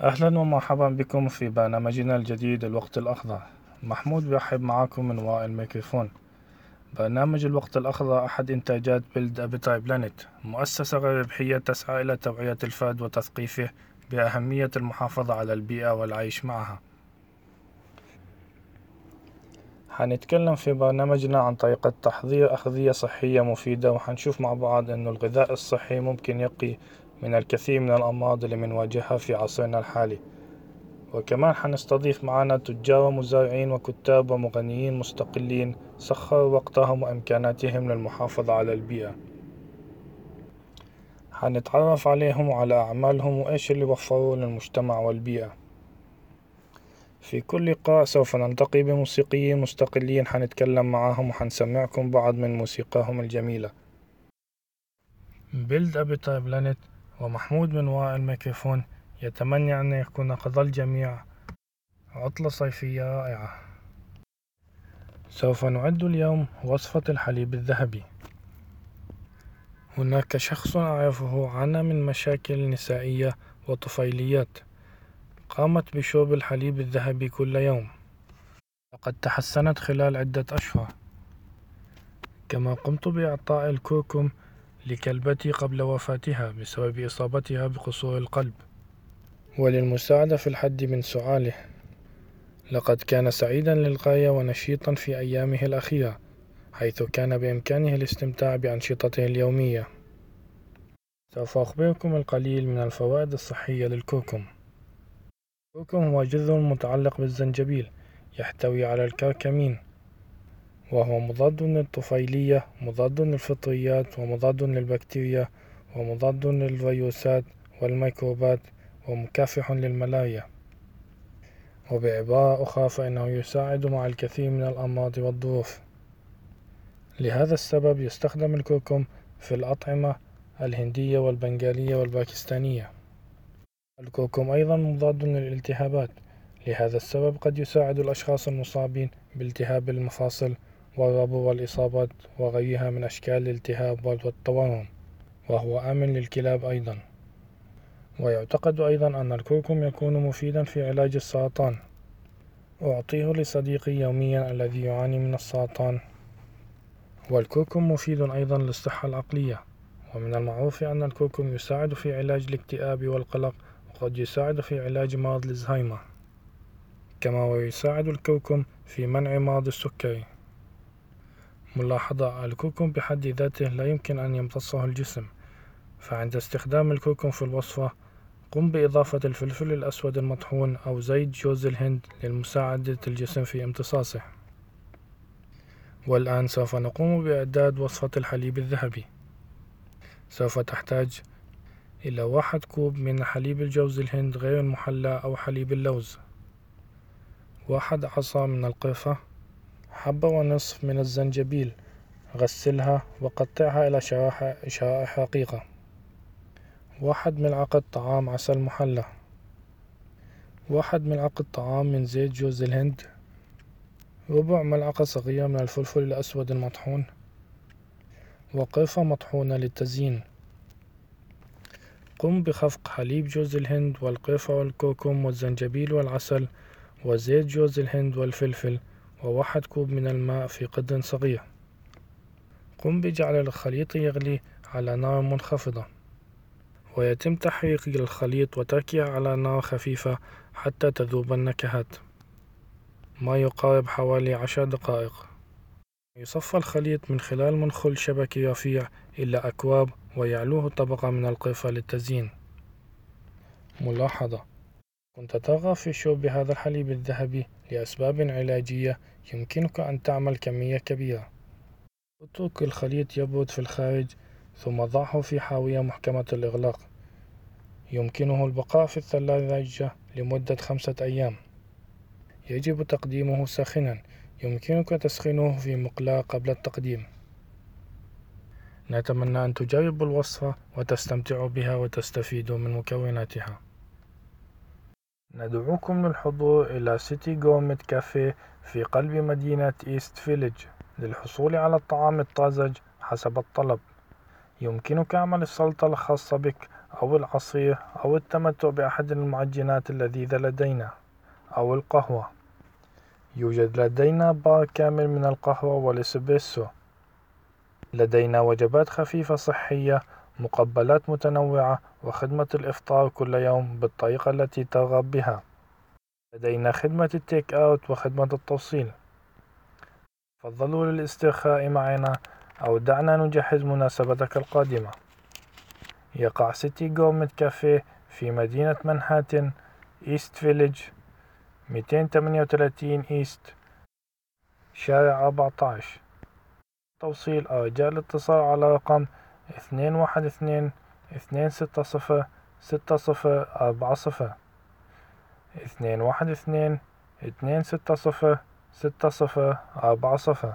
أهلا ومرحبا بكم في برنامجنا الجديد الوقت الأخضر. محمود بيرحب معاكم من وراء الميكروفون. برنامج الوقت الأخضر أحد إنتاجات بيلد أبيتاي بلانيت، مؤسسة غير ربحية تسعى إلى توعية الفرد وتثقيفه بأهمية المحافظة على البيئة والعيش معها. حنتكلم في برنامجنا عن طريقة تحضير أغذية صحية مفيدة، وحنشوف مع بعض أنه الغذاء الصحي ممكن يقي من الكثير من الأمراض اللي بنواجهها في عصرنا الحالي. وكمان حنستضيف معنا تجار ومزارعين وكتاب ومغنيين مستقلين سخروا وقتهم وإمكاناتهم للمحافظة على البيئة. حنتعرف عليهم وعلى أعمالهم وإيش اللي وفروه للمجتمع والبيئة. في كل لقاء سوف نلتقي بموسيقيين مستقلين حنتكلم معهم وحنسمعكم بعض من موسيقاهم الجميلة. بيلد أبيتاي بلانيت ومحمود من وراء الميكروفون يتمنى أن يكون قضى الجميع عطلة صيفية رائعة. سوف نعد اليوم وصفة الحليب الذهبي. هناك شخص أعرفه عانى من مشاكل نسائية وطفيليات، قامت بشرب الحليب الذهبي كل يوم، لقد تحسنت خلال عدة أشهر. كما قمت بإعطاء الكركم لكلبتي قبل وفاتها بسبب إصابتها بقصور القلب، وللمساعدة في الحد من سعاله. لقد كان سعيدا للغاية ونشيطا في أيامه الأخيرة، حيث كان بإمكانه الاستمتاع بأنشطته اليومية. سوف أخبركم القليل من الفوائد الصحية للكركم. الكركم هو جذر متعلق بالزنجبيل، يحتوي على الكركمين، وهو مضاد للطفيلية، مضاد للفطريات، ومضاد للبكتيريا، ومضاد للفيروسات والميكروبات، ومكافح للملاريا. وبعبارة أخرى فإنه يساعد مع الكثير من الأمراض والظروف. لهذا السبب يستخدم الكركم في الأطعمة الهندية والبنغالية والباكستانية. الكركم أيضا مضاد للالتهابات، لهذا السبب قد يساعد الأشخاص المصابين بالتهاب المفاصل والربو والإصابات وغيرها من أشكال الالتهاب والتورم، وهو آمن للكلاب أيضا. ويعتقد أيضا أن الكركم يكون مفيدا في علاج السرطان. أعطيه لصديقي يوميا الذي يعاني من السرطان. والكركم مفيد أيضا للصحة العقلية، ومن المعروف أن الكركم يساعد في علاج الاكتئاب والقلق، وقد يساعد في علاج مرض الزهايمر. كما ويساعد الكركم في منع مرض السكري. ملاحظة: الكركم بحد ذاته لا يمكن أن يمتصه الجسم، فعند استخدام الكركم في الوصفة قم بإضافة الفلفل الأسود المطحون أو زيت جوز الهند لمساعدة الجسم في امتصاصه. والآن سوف نقوم بإعداد وصفة الحليب الذهبي. سوف تحتاج إلى 1 كوب من حليب الجوز الهند غير المحلى أو حليب اللوز، 1 عصا من القرفة، 1.5 حبة من الزنجبيل، غسلها وقطعها إلى شرائح رقيقة، 1 ملعقة طعام عسل محلى، 1 ملعقة طعام من زيت جوز الهند، ربع ملعقة صغيرة من الفلفل الأسود المطحون، وقرفة مطحونة للتزيين. قم بخفق حليب جوز الهند والقرفة والكركم والزنجبيل والعسل وزيت جوز الهند والفلفل و1 كوب من الماء في قدر صغير. قم بجعل الخليط يغلي على نار منخفضة، ويتم تحريك الخليط وتركه على نار خفيفة حتى تذوب النكهات، ما يقارب حوالي 10 دقائق. يصفى الخليط من خلال منخل شبكي رفيع إلى أكواب، ويعلوه طبقة من القرفة للتزيين. ملاحظة: كنت ترغب في شرب هذا الحليب الذهبي لأسباب علاجية، يمكنك أن تعمل كمية كبيرة. اترك الخليط يبرد في الخارج، ثم ضعه في حاوية محكمة الإغلاق. يمكنه البقاء في الثلاجة لمدة 5 أيام. يجب تقديمه ساخنا، يمكنك تسخينه في مقلاة قبل التقديم. نتمنى أن تجربوا الوصفة وتستمتعوا بها وتستفيدوا من مكوناتها. ندعوكم للحضور إلى سيتي غورميت كافيه في قلب مدينة إيست فيليج للحصول على الطعام الطازج حسب الطلب. يمكنك عمل السلطة الخاصة بك أو العصير أو التمتع بأحد المعجنات اللذيذة لدينا أو القهوة. يوجد لدينا بار كامل من القهوة والإسبريسو. لدينا وجبات خفيفة صحية، مقبلات متنوعة، وخدمة الإفطار كل يوم بالطريقة التي ترغب بها. لدينا خدمة التيك أوت وخدمة التوصيل. تفضلوا للاسترخاء معنا أو دعنا نجهز مناسبتك القادمة. يقع سيتي غورميت كافيه في مدينة منهاتن، إيست فيليج، 238 إيست، شارع 14. توصيل أو رجاء الاتصال على رقم 212-260-6040 212-260-6040.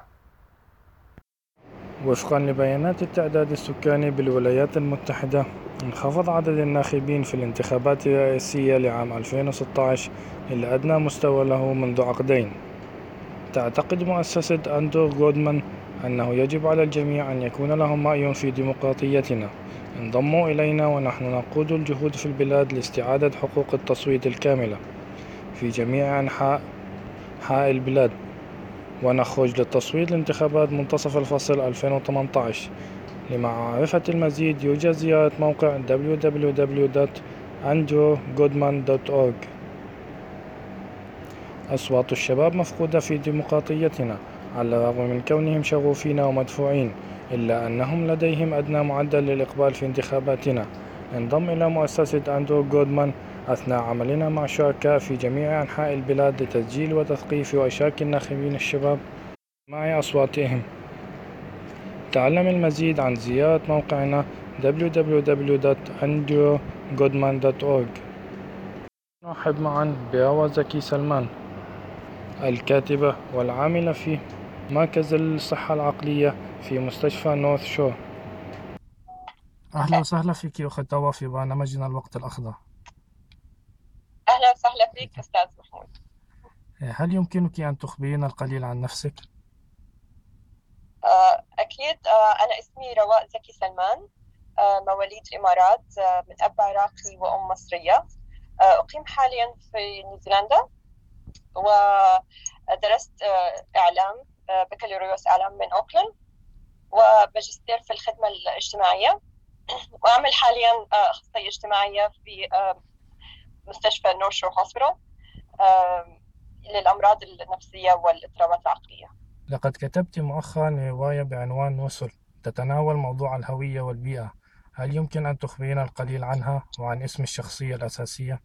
وفقا لبيانات التعداد السكاني بالولايات المتحدة، انخفض عدد الناخبين في الانتخابات الرئاسية لعام 2016 إلى أدنى مستوى له منذ عقدين. تعتقد مؤسسة أندرو غودمان أنه يجب على الجميع أن يكون لهم رأي في ديمقراطيتنا. انضموا إلينا ونحن نقود الجهود في البلاد لاستعادة حقوق التصويت الكاملة في جميع أنحاء البلاد، ونخرج للتصويت لانتخابات منتصف الفصل 2018. لمعرفة المزيد يرجى زيارة موقع www.andrewgoodman.org. أصوات الشباب مفقودة في ديمقراطيتنا على الرغم من كونهم شغوفين ومدفوعين، إلا أنهم لديهم أدنى معدل للإقبال في انتخاباتنا. انضم إلى مؤسسة أندرو غودمان أثناء عملنا مع شركاء في جميع أنحاء البلاد لتسجيل وتثقيف وإشراك الناخبين الشباب مع أصواتهم. تعلم المزيد عن زيارة موقعنا www.andrewgoodman.org. نرحب معا بروى زكي سلمان، الكاتبة والعاملة في مركز الصحة العقلية في مستشفى نورث شور. أهلا وسهلا فيك أخت روى في برنامجنا الوقت الأخضر. أهلا وسهلا فيك أستاذ محمود. هل يمكنك أن تخبرينا القليل عن نفسك؟ أكيد. أنا اسمي رواء زكي سلمان، مواليد الإمارات، من أب عراقي وأم مصرية. أقيم حاليا في نيوزيلندا، ودرست إعلام، بكالوريوس إعلام من أوكلاند، وماجستير في الخدمة الاجتماعية، وأعمل حاليا أخصائية اجتماعية في مستشفى نورث شور هوسبيتال للأمراض النفسية والاضطرابات العقلية. لقد كتبت مؤخرا رواية بعنوان وصل تتناول موضوع الهوية والبيئة. هل يمكن أن تخبرينا القليل عنها وعن اسم الشخصية الأساسية؟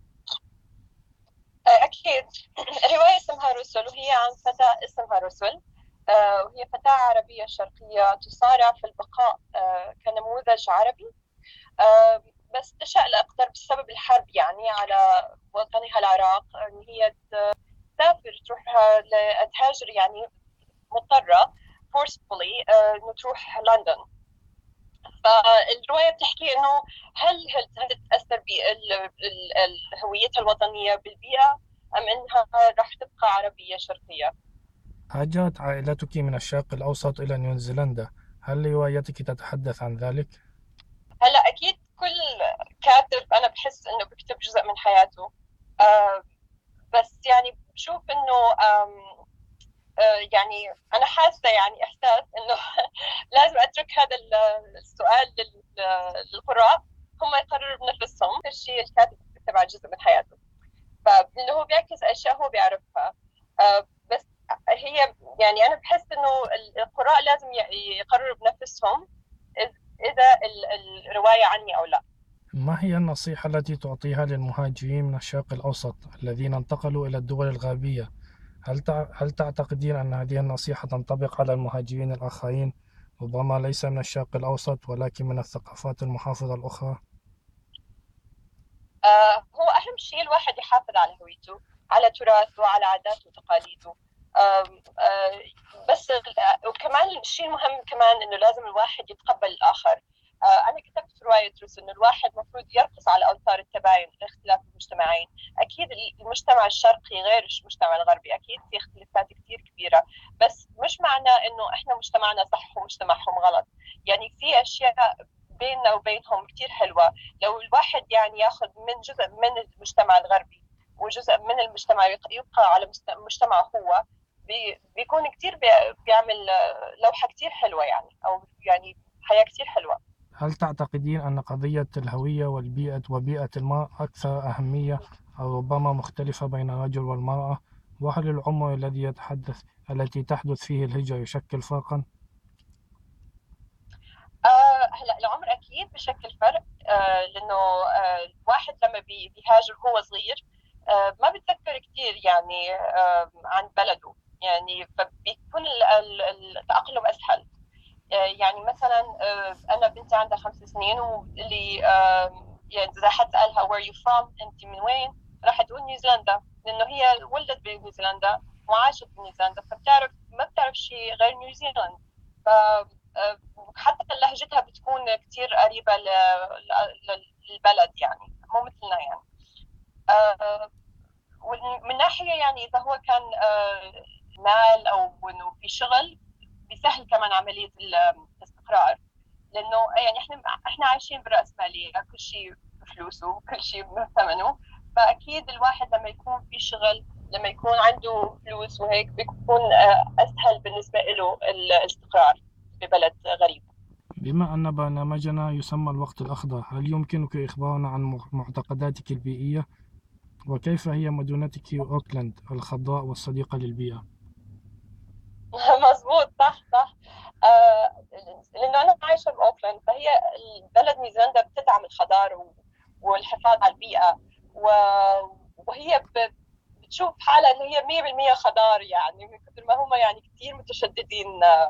أكيد. الرواية اسمها رسل، وهي عن فتاة اسمها رسل، وهي فتاة عربية شرقية تصارع في البقاء كنموذج عربي، بس تشاء لا أقدر بسبب الحرب يعني على وطنها العراق أن هي تسافر، تروح تهاجر يعني مضطرة forcefully تروح لندن. فالرواية بتحكي إنه هل تتأثر بهويتها الوطنية بالبيئة، أم إنها راح تبقى عربية شرقية. هاجرت عائلتك من الشرق الأوسط إلى نيوزيلندا، هل روايتك تتحدث عن ذلك؟ هلا أكيد كل كاتب أنا بحس إنه بكتب جزء من حياته، بس يعني بشوف إنه يعني أنا حاسة يعني إحساس إنه لازم أترك هذا السؤال للقراء، هم يقرروا بنفسهم الشيء الكاتب بيكتب على جزء من حياته، فإنه هو بيعكس أشياء هو بيعرفها. بس هي يعني أنا بحس إنه القراء لازم يقرروا بنفسهم إذا الرواية عني أو لا. ما هي النصيحة التي تعطيها للمهاجرين من الشرق الأوسط الذين انتقلوا إلى الدول الغربية؟ هل تعتقدين أن هذه النصيحة تنطبق على المهاجرين الآخرين، ربما ليس من الشرق الأوسط ولكن من الثقافات المحافظة الأخرى؟ هو أهم شيء الواحد يحافظ على هويته، على تراثه وعلى عاداته وتقاليده. بس وكمان الشيء المهم كمان إنه لازم الواحد يتقبل الآخر. أنا كتبت في رواية رسل إنه الواحد مفروض يرقص على أوتار التباين لاختلاف المجتمعين. أكيد المجتمع الشرقي غير المجتمع الغربي، أكيد في اختلافات كتير كبيرة، بس مش معناه إنه إحنا مجتمعنا صح ومجتمعهم غلط. يعني في أشياء بيننا وبينهم كتير حلوة. لو الواحد يعني ياخذ من جزء من المجتمع الغربي وجزء من المجتمع يبقى على مجتمعه هو، بيكون كتير بيعمل لوحة كتير حلوة يعني، أو يعني حياة كتير حلوة. هل تعتقدين أن قضية الهوية وبيئة الماء أكثر أهمية أو ربما مختلفة بين الرجل والمرأة؟ وهل العمر التي تحدث فيه الهجرة يشكل فرقا؟ هلا العمر اكيد بشكل فرق، لانه الواحد لما بيهاجر هو صغير ما بتذكر كثير يعني عن بلده، يعني فبيكون التأقلم اسهل. يعني مثلا انا بنتي عندها 5 سنين، واللي يعني اذا حد سالها where you from انت من وين، راح تقول نيوزيلندا، لانه هي ولدت بنيوزيلندا وعاشت بنيوزيلندا، ما بتعرف شيء غير نيوزيلند. ف حتى لهجتها بتكون كتير قريبة للبلد، يعني مو مثلنا يعني. ومن ناحية يعني إذا هو كان مال أو إنه في شغل، بيسهل كمان عملية الاستقرار، لأنه يعني إحنا عايشين برأسمالية، كل شيء بفلوسه وكل شيء بثمنه. فأكيد الواحد لما يكون في شغل، لما يكون عنده فلوس وهيك، بيكون أسهل بالنسبة له الاستقرار ببلد غريب. بما أن برنامجنا يسمى الوقت الأخضر، هل يمكنك إخبارنا عن معتقداتك البيئية؟ وكيف هي مدينتك أوكلاند الخضراء والصديقة للبيئة؟ مظبوط، صح صح. لأنه أنا عايشة بأوكلاند، فهي البلد نيوزيلندا بتدعم الخضار والحفاظ على البيئة، وهي بتشوف حالها إن هي 100% خضار، يعني من كثر ما هم يعني كثير متشددين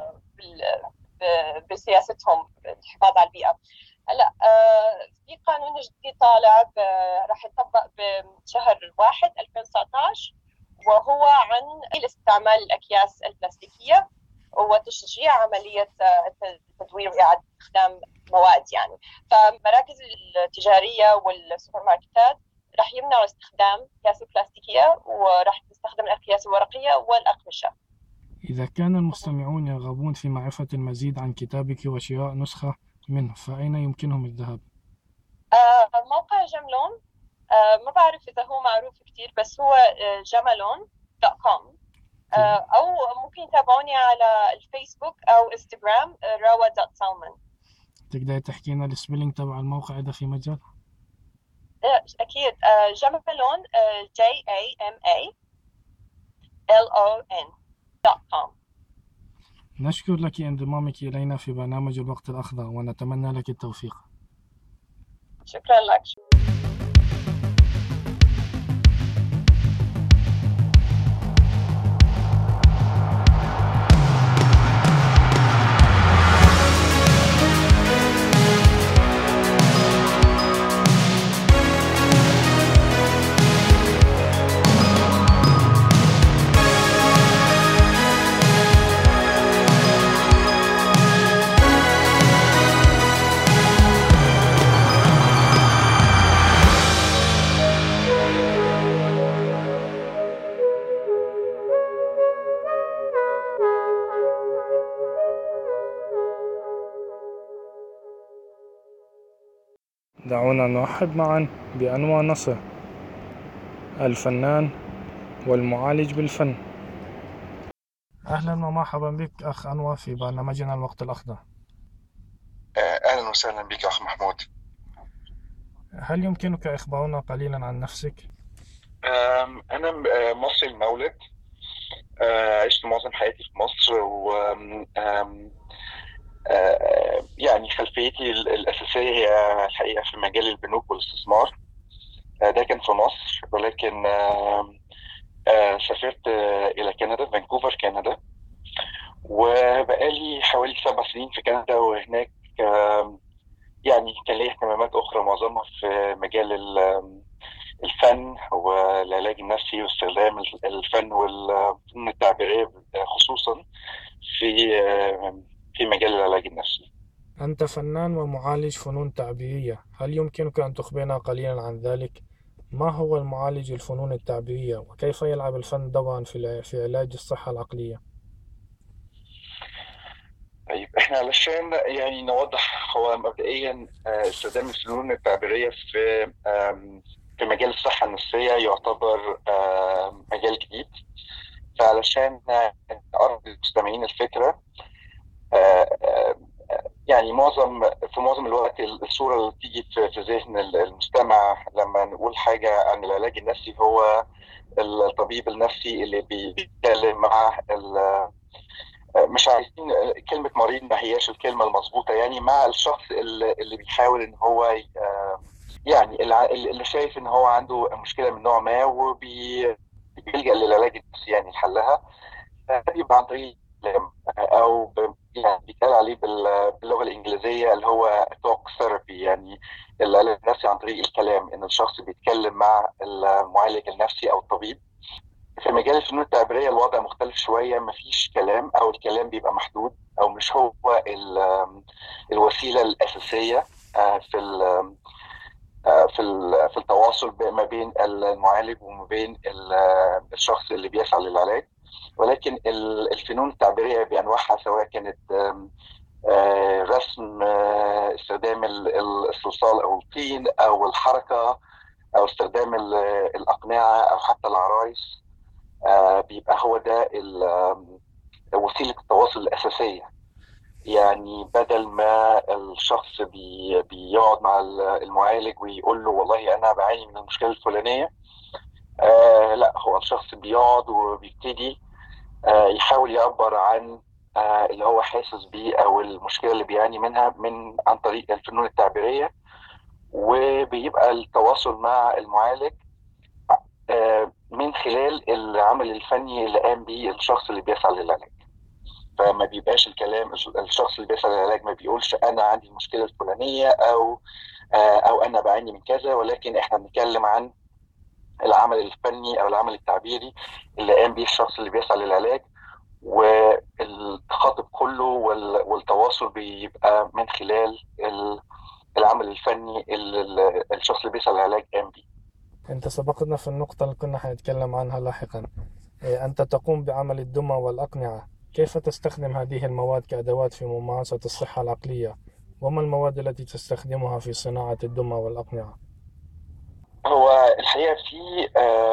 بسياستهم الحفاظ على البيئة. هلا في قانون جديد طالع راح يطبق بشهر 1 2019، وهو عن استعمال الأكياس البلاستيكية وتشجيع عملية تدوير وإعادة استخدام مواد يعني. فمراكز التجارية والسوبر ماركتات راح يمنعوا استخدام أكياس بلاستيكية، وراح تستخدم الأكياس الورقية والأقمشة. إذا كان المستمعون يرغبون في معرفة المزيد عن كتابك وشراء نسخة منه، فأين يمكنهم الذهاب؟ موقع جملون، ما بعرف إذا هو معروف كتير، بس هو jamalon.com. أو ممكن يتابعوني على الفيسبوك أو إنستغرام rawa.salman. تقدر تحكينا السبيلينج تبع الموقع إذا في مجال؟ أكيد. jamalon JAMALON.com. نشكر لك انضمامك إلينا في برنامج الوقت الأخضر، ونتمنى لك التوفيق. شكرا لك. دعونا نرحب معا بأنور نصر، الفنان والمعالج بالفن. أهلا ومرحبا بك أخ أنور في برنامجنا الوقت الأخضر. أهلا وسهلا بك أخ محمود. هل يمكنك إخبارنا قليلا عن نفسك؟ أنا مصري المولد، عشت معظم حياتي في مصر، و يعني خلفيتي الأساسية هي الحقيقة في مجال البنوك والاستثمار. ده كان في مصر، ولكن سافرت إلى كندا، فانكوفر كندا، وبقالي حوالي 7 سنين في كندا. وهناك يعني كان لي اهتمامات أخرى، معظمها في مجال الفن والعلاج النفسي واستخدام الفن والفنون التعبيرية، خصوصا في مجال العلاج النفسي. أنت فنان ومعالج فنون تعبيرية، هل يمكنك أن تخبرنا قليلا عن ذلك؟ ما هو المعالج الفنون التعبيرية، وكيف يلعب الفن دورا في علاج الصحة العقلية؟ طيب احنا علشان يعني نوضح، هو مبدئيا استخدام الفنون التعبيرية في مجال الصحة النفسية يعتبر مجال جديد. فعلشان نقرب للمستمعين الفكرة، يعني في معظم الوقت الصورة اللي بتيجي في ذهن المستمع لما نقول حاجة عن العلاج النفسي هو الطبيب النفسي اللي بيتكلم مع مش عايزين كلمة مريض، ما هياش الكلمة المظبوطة، يعني مع الشخص اللي بيحاول ان هو يعني اللي شايف ان هو عنده مشكلة من نوع ما وبيلجأ للعلاج النفسي يعني لحلها. بيبقى عن طريق او يعني بيتقال عليه باللغة الإنجليزية اللي هو توك ثيرابي، يعني العلاج النفسي عن طريق الكلام، ان الشخص بيتكلم مع المعالج النفسي او الطبيب. في مجال الفنون التعبيرية الوضع مختلف شوية، مفيش كلام أو الكلام بيبقى محدود أو مش هو الوسيلة الأساسية في في التواصل ما بين المعالج وما بين الشخص اللي بيسعى للعلاج. ولكن الفنون التعبيرية بأنواعها، سواء كانت رسم، استخدام الصلصال أو الطين أو الحركة، أو استخدام الأقنعة أو حتى العرايس، بيبقى هو ده وسيلة التواصل الأساسية. يعني بدل ما الشخص بيقعد مع المعالج ويقول له والله أنا بعاني من المشكلة الفلانية، لا، هو الشخص بيقعد وبيبتدي يحاول يعبر عن اللي هو حاسس بيه أو المشكلة اللي بيعاني منها عن طريق الفنون التعبيرية. وبيبقى التواصل مع المعالج من خلال العمل الفني اللي قام بيه الشخص اللي بيسعى للعلاج. فما بيبقاش الكلام، الشخص اللي بيسعى للعلاج ما بيقولش أنا عندي المشكلة الفلانية أو أنا بعاني من كذا، ولكن إحنا بنتكلم عن العمل الفني أو العمل التعبيري اللي قام بيه الشخص اللي بيسعى للعلاج. والتخاطب كله والتواصل بيبقى من خلال العمل الفني اللي الشخص اللي بيسعى للعلاج قام بيه. أنت سبقتنا في النقطة اللي كنا حنتكلم عنها لاحقا. أنت تقوم بعمل الدمى والأقنعة، كيف تستخدم هذه المواد كأدوات في ممارسة الصحة العقلية؟ وما المواد التي تستخدمها في صناعة الدمى والأقنعة؟ هو الحقيقة في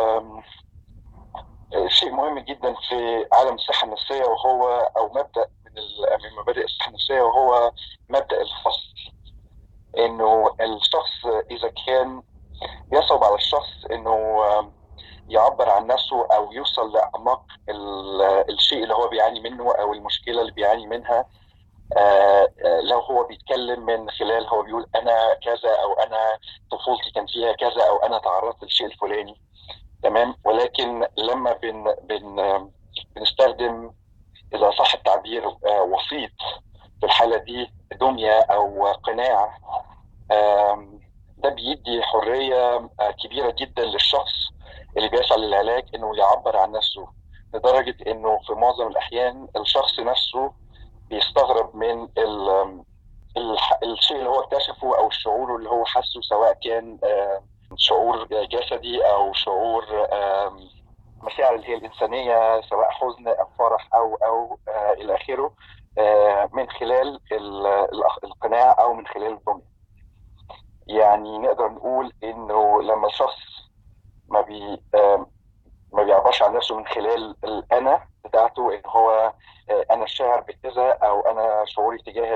شيء مهم جدا في عالم الصحة النفسية، وهو أو مبدأ من مبادئ الصحة النفسية، وهو مبدأ الفصل. إنه الشخص إذا كان يصعب على الشخص إنه يعبر عن نفسه أو يوصل لأعماق الشيء اللي هو بيعاني منه أو المشكلة اللي بيعاني منها، لو هو بيتكلم من خلال هو بيقول أنا كذا، أو أنا طفولتي كان فيها كذا، أو أنا تعرضت للشيء الفلاني، تمام. ولكن لما بنستخدم، إذا صح التعبير، وسيط، في الحالة دي دمية أو قناع، ده بيدي حرية كبيرة جدا للشخص اللي بيسعى للعلاج إنه يعبر عن نفسه، لدرجة إنه في معظم الأحيان الشخص نفسه بيستغرب من الشيء اللي هو اكتشفه أو الشعور اللي هو حسه، سواء كان شعور جسدي أو شعور مشاعر اللي هي الإنسانية، سواء حزن أو فرح أو إلى آخره، من خلال القناع أو من خلال الدمية. يعني نقدر نقول إنه لما الشخص ما بيعبرش عن نفسه من خلال الأنا بتاعته، إن هو أنا الشاعر بكذا، أو أنا شعوري تجاه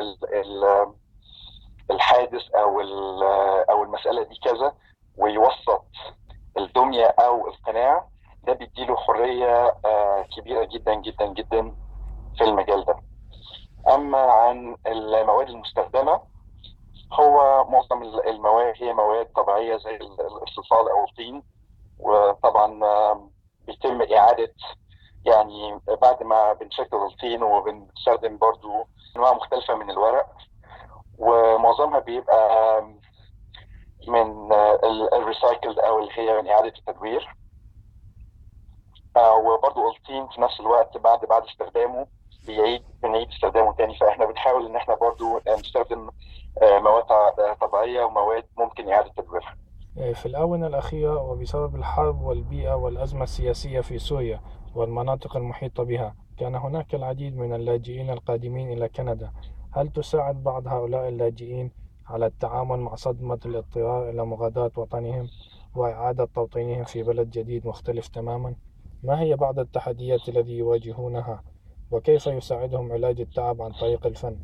الحادث أو المسألة دي كذا، ويوسط الدمية أو القناع، ده بيديله حرية كبيرة جدا جدا جدا في المجال ده. أما عن المواد المستخدمة، هو معظم المواد هي مواد طبيعية زي الصلصال أو الطين، وطبعا بيتم إعادة، يعني بعد ما بنشكل الطين وبنستخدم برضو أنواع مختلفة من الورق، ومعظمها بيبقى من الريسايكلد أو اللي هي من إعادة التدوير. وبرضو الطين في نفس الوقت بعد استخدامه بنعيد استخدامه تاني. فإحنا بنحاول إن إحنا برضو نستخدم مواد طبيعية ومواد ممكن إعادة تدويرها. في الآونة الأخيرة، وبسبب الحرب والبيئة والأزمة السياسية في سوريا والمناطق المحيطة بها، كان هناك العديد من اللاجئين القادمين إلى كندا. هل تساعد بعض هؤلاء اللاجئين على التعامل مع صدمة الاضطرار إلى مغادرة وطنهم وإعادة توطينهم في بلد جديد مختلف تماما؟ ما هي بعض التحديات التي يواجهونها؟ وكيف يساعدهم علاج التعب عن طريق الفن؟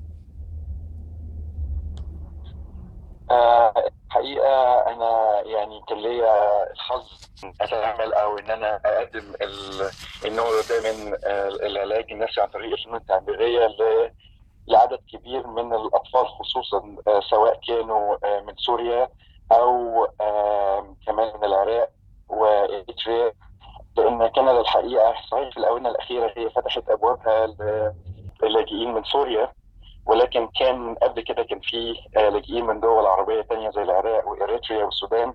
الحقيقة أنا يعني كان ليا الحظ إن أتعامل أو إن أنا أقدم النوع ده من العلاج النفسي عن طريق الفنون التعبيرية لعدد كبير من الأطفال، خصوصا سواء كانوا من سوريا أو كمان من العراق وإريتريا، لأن كندا الحقيقة صحيح في الآونة الأخيرة هي فتحت أبوابها للاجئين من سوريا، ولكن كان قبل كده كان في لاجئين من دول عربية تانية زي العراق وإريتريا والسودان.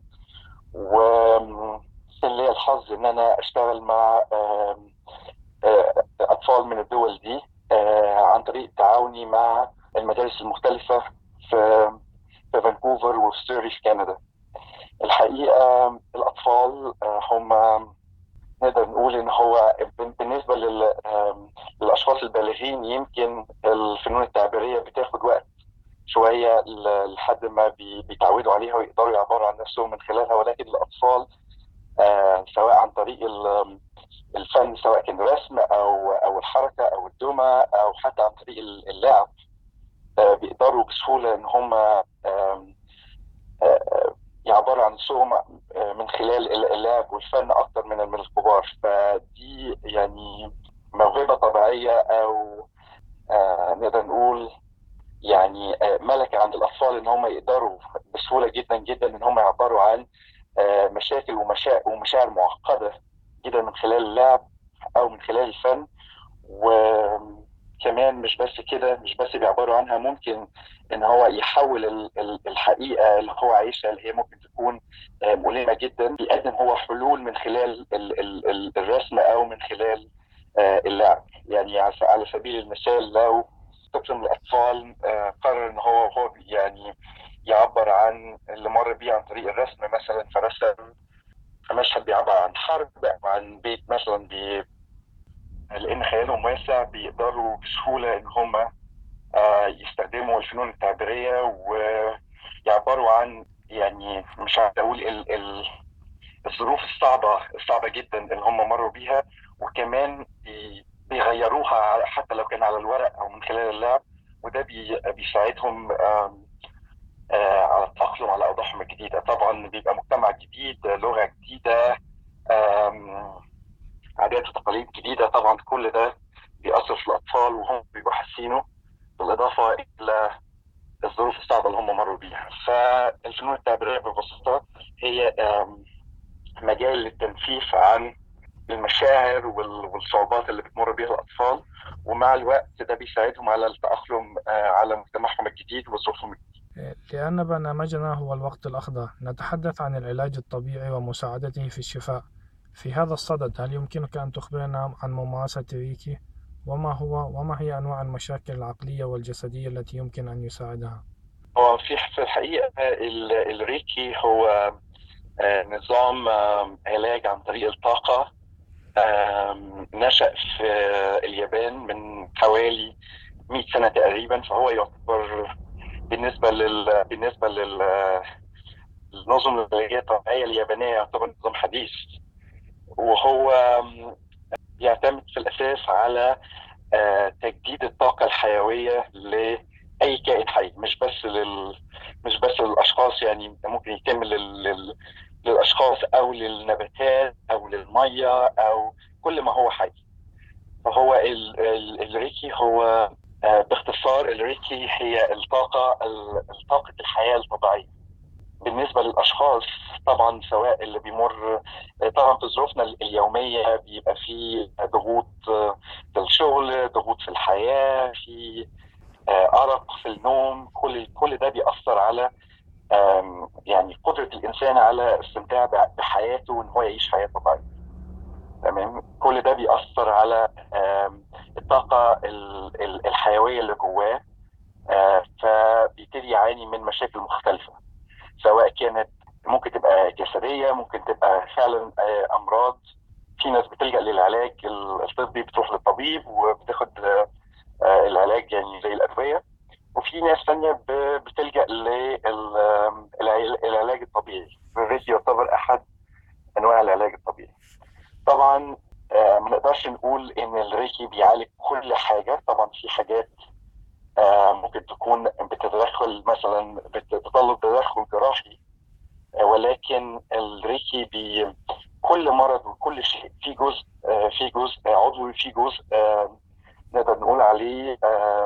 وكان لي الحظ إن أنا أشتغل مع أطفال من الدول دي عن طريق تعاوني مع المدارس المختلفة في فانكوفر وفي سوري في كندا. الحقيقة الأطفال هم نقدر نقول إن هو بالنسبة للأشخاص البالغين يمكن الفنون التعبيرية بتاخد وقت شوية لحد ما بيتعودوا عليها ويقدروا يعبروا عن نفسهم من خلالها، ولكن الأطفال سواء عن طريق الفن، سواء كان رسم أو الحركة أو الدمى أو حتى عن طريق اللعب، بيقدروا بسهولة إن هم يعبروا عن نفسهم من خلال اللعب والفن أكتر من الكبار. فدي يعني موهبة طبيعية أو نقدر نقول يعني ملكة عند الأطفال، إن هم يقدروا بسهولة جدا جدا إن هم يعبروا عن مشاكل ومشاعر معقدة جدا من خلال اللعب أو من خلال الفن. وكمان مش بس كده، مش بس بيعبروا عنها، ممكن إن هو يحول الحقيقة اللي هو عايشها اللي هي ممكن تكون مؤلمة جدا، بيقدم هو حلول من خلال الرسم أو من خلال اللعب. يعني على سبيل المثال، لو طفل من الأطفال قرر إن هو يعني يعبر عن اللي مر بيه عن طريق الرسم مثلا، فرسم مشهد بيعبر عن حرب أو عن بيت مثلا، لأن خيالهم واسع بيقدروا بسهولة إن هم يستخدموا الفنون التعبيرية ويعبروا عن، يعني مش عارف أقول الظروف الصعبة جدا اللي هم مروا بيها، وكمان بيغيروها حتى لو كان على الورق أو من خلال اللعب. وده بيساعدهم على التأقلم على أوضاعهم الجديدة. طبعا بيبقى مجتمع جديد، لغة جديدة، عادات وتقاليد جديدة. طبعا كل ده بيأثر في الأطفال وهم بيبقوا حاسينه، بالإضافة إلى الظروف الصعبة اللي هم مروا بيها. فالفنون التعبيرية ببساطة هي مجال للتنفيس عن المشاعر والصعوبات اللي بتمر بيها الأطفال، ومع الوقت ده بيساعدهم على التأقلم على مجتمعهم الجديد وظروفهم الجديدة. لأن برنامجنا هو الوقت الأخضر، نتحدث عن العلاج الطبيعي ومساعدته في الشفاء. في هذا الصدد، هل يمكنك أن تخبرنا عن ممارسة ريكي؟ وما هي أنواع المشاكل العقلية والجسدية التي يمكن أن يساعدها؟ هو في الحقيقة الريكي هو نظام علاج عن طريق الطاقة، نشأ في اليابان من حوالي 100 سنة تقريبا. فهو يعتبر بالنسبة للنظم العلاجية الطبيعية اليابانية يعتبر نظام حديث، وهو يعتمد في الأساس على تجديد الطاقة الحيوية لأي كائن حي، مش بس للأشخاص. يعني ممكن يتم للأشخاص أو للنباتات أو للمية أو كل ما هو حي. فهو الريكي هو باختصار، الريكي هي الطاقة الحياة الطبيعية بالنسبة للأشخاص. طبعا سواء اللي بيمر طبعا في ظروفنا اليومية بيبقى فيه ضغوط في الشغل، ضغوط في الحياة، في أرق في النوم، كل ده بيأثر على يعني قدرة الإنسان على الاستمتاع بحياته وإن هو يعيش حياة طبيعية. تمام. كل ده بيأثر على الطاقة الحيوية اللي جواه، فبيبتدي يعاني من مشاكل مختلفة، سواء كانت ممكن تبقى جسدية، ممكن تبقى فعلا أمراض. في ناس بتلجأ للعلاج الطبي، بتروح للطبيب وبتاخد العلاج يعني زي الأدوية، وفي ناس تانية بتلجأ للعلاج الطبيعي. الريكي يعتبر أحد أنواع العلاج الطبيعي. طبعا ما نقدرش نقول إن الريكي بيعالج كل حاجة. طبعا في حاجات ممكن تكون بتتدخل، مثلا بتطلب تدخل جراحي، ولكن الريكي كل مرض وكل شيء في جزء عضوي، في جزء نقدر نقول عليه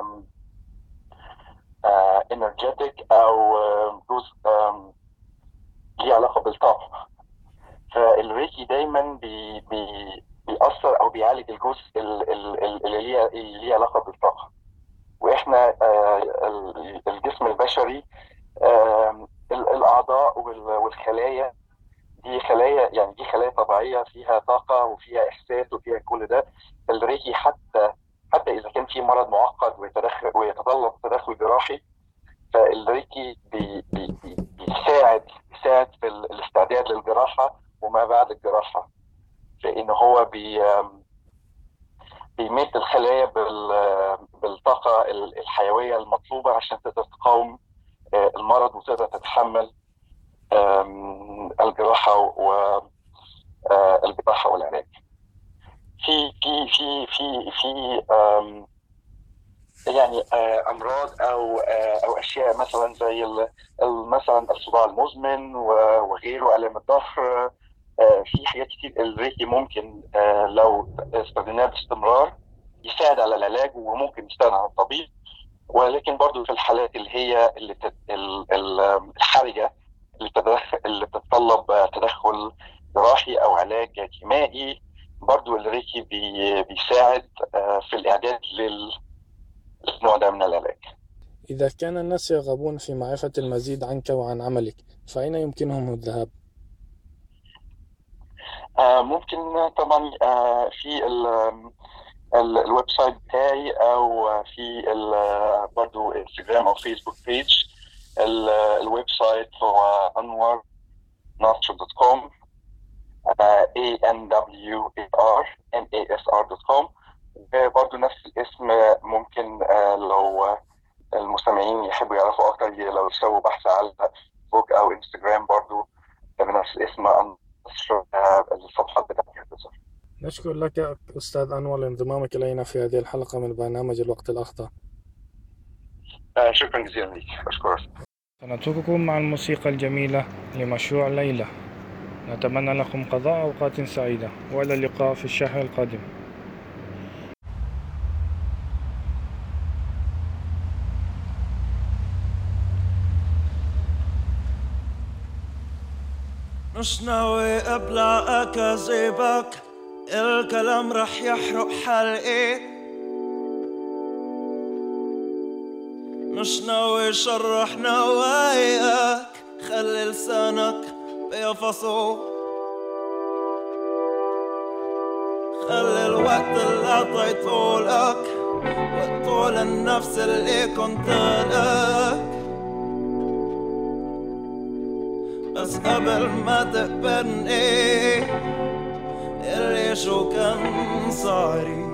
انرجيتك او جزء ليه علاقه بالطاقه. فالريكي دايما بيأثر او بيعالج الجزء اللي ليه علاقه بالطاقه. واحنا الجسم البشري الاعضاء والخلايا دي خلايا طبيعيه فيها طاقه وفيها احساس وفيها كل ده. الريكي حتى اذا كان في مرض معقد ويتطلب تدخل جراحي، فالريكي بيساعد في الاستعداد للجراحه وما بعد الجراحه، لان هو بيمد الخلايا بالطاقه الحيويه المطلوبه عشان تقدر تقاوم المرض وتقدر تتحمل الجراحه والعلاج. في يعني امراض او اشياء مثلا زي مثلا الصداع المزمن وغيره، الم الظهر. في حاجات كتير الريكي ممكن لو استخدمناه باستمرار يساعد على العلاج، وممكن يستغنى عن الطبيب. ولكن برضو في الحالات اللي هي الحرجه اللي بتتطلب تدخل جراحي او علاج كيميائي، برضو الريكي بيساعد في الإعداد للنوع ده من العلاج. إذا كان الناس يرغبون في معرفة المزيد عنك وعن عملك، فأين يمكنهم الذهاب؟ ممكن طبعا في الويب سايت بتاعي، أو في برضو انستغرام أو فيسبوك بيج. الويب سايت هو anwarnasr.com anwarnasr.com. برضو نفس الاسم. ممكن لو المستمعين يحبوا يعرفوا أكتر، لو يسووا بحث على فيسبوك أو انستغرام برضو بنفس الاسم الصفحات بتاعتي هتظهر. نشكر لك أستاذ أنور لانضمامك إلينا في هذه الحلقة من برنامج الوقت الأخضر. شكرا جزيلا لك. أشكرك. سنترككم مع الموسيقى الجميلة لمشروع ليلى. نتمنى لكم قضاء أوقات سعيدة، وإلى اللقاء في الشهر القادم. مش ناوي أبلع أكاذيبك، الكلام رح يحرق حلقي. مش ناوي شرح نواياك، خلي لسانك بيفصو. خلي الوقت اللي عطيته لك وطول النفس اللي كنت لك، بس قبل ما تقبلني اللي شو كان صاري.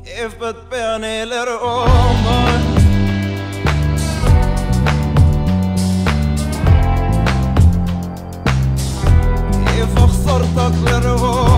كيف بتبيعني لرقومك كيف خسرتك لرقومك